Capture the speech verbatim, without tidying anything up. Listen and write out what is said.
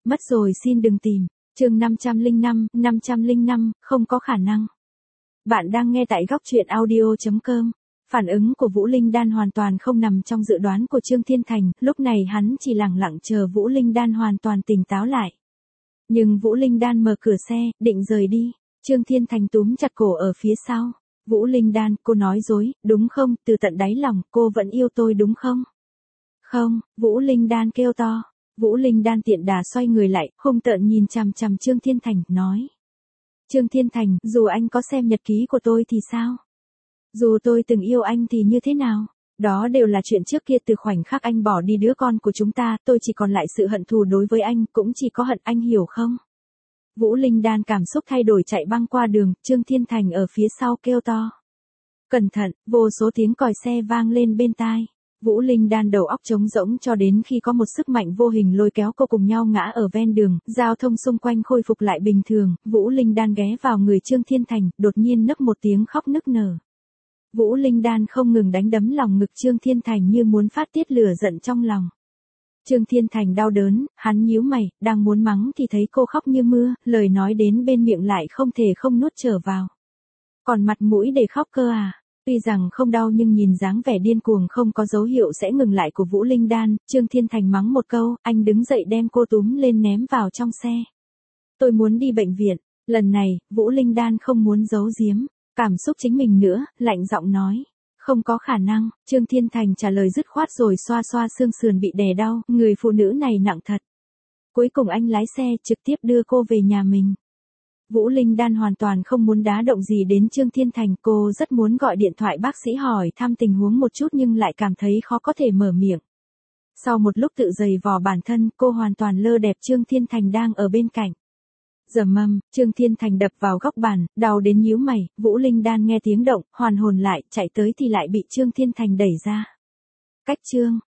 mất rồi xin đừng tìm. Chương năm trăm lẻ năm, năm trăm lẻ năm, không có khả năng. Bạn đang nghe tại góc truyện audio chấm com. Phản ứng của Vũ Linh Đan hoàn toàn không nằm trong dự đoán của Trương Thiên Thành, lúc này hắn chỉ lẳng lặng chờ Vũ Linh Đan hoàn toàn tỉnh táo lại. Nhưng Vũ Linh Đan mở cửa xe, định rời đi. Trương Thiên Thành túm chặt cổ ở phía sau. Vũ Linh Đan, cô nói dối, đúng không? Từ tận đáy lòng, cô vẫn yêu tôi đúng không? Không, Vũ Linh Đan kêu to. Vũ Linh Đan tiện đà xoay người lại, hung tợn nhìn chằm chằm Trương Thiên Thành, nói. Trương Thiên Thành, dù anh có xem nhật ký của tôi thì sao? Dù tôi từng yêu anh thì như thế nào? Đó đều là chuyện trước kia, từ khoảnh khắc anh bỏ đi đứa con của chúng ta, tôi chỉ còn lại sự hận thù đối với anh, cũng chỉ có hận, anh hiểu không? Vũ Linh Đan cảm xúc thay đổi chạy băng qua đường, Trương Thiên Thành ở phía sau kêu to. Cẩn thận, vô số tiếng còi xe vang lên bên tai. Vũ Linh Đan đầu óc trống rỗng cho đến khi có một sức mạnh vô hình lôi kéo cô cùng nhau ngã ở ven đường, giao thông xung quanh khôi phục lại bình thường, Vũ Linh Đan ghé vào người Trương Thiên Thành, đột nhiên nấc một tiếng khóc nức nở. Vũ Linh Đan không ngừng đánh đấm lòng ngực Trương Thiên Thành như muốn phát tiết lửa giận trong lòng. Trương Thiên Thành đau đớn, hắn nhíu mày, đang muốn mắng thì thấy cô khóc như mưa, lời nói đến bên miệng lại không thể không nuốt trở vào. Còn mặt mũi để khóc cơ à? Tuy rằng không đau nhưng nhìn dáng vẻ điên cuồng không có dấu hiệu sẽ ngừng lại của Vũ Linh Đan, Trương Thiên Thành mắng một câu, anh đứng dậy đem cô túm lên ném vào trong xe. Tôi muốn đi bệnh viện, lần này, Vũ Linh Đan không muốn giấu giếm, cảm xúc chính mình nữa, lạnh giọng nói. Không có khả năng, Trương Thiên Thành trả lời dứt khoát rồi xoa xoa xương sườn bị đè đau, người phụ nữ này nặng thật. Cuối cùng anh lái xe trực tiếp đưa cô về nhà mình. Vũ Linh Đan hoàn toàn không muốn đá động gì đến Trương Thiên Thành, cô rất muốn gọi điện thoại bác sĩ hỏi thăm tình huống một chút nhưng lại cảm thấy khó có thể mở miệng. Sau một lúc tự giày vò bản thân, cô hoàn toàn lơ đẹp Trương Thiên Thành đang ở bên cạnh. Rầm mâm, Trương Thiên Thành đập vào góc bàn, đau đến nhíu mày, Vũ Linh Đan nghe tiếng động, hoàn hồn lại, chạy tới thì lại bị Trương Thiên Thành đẩy ra. Cách Trương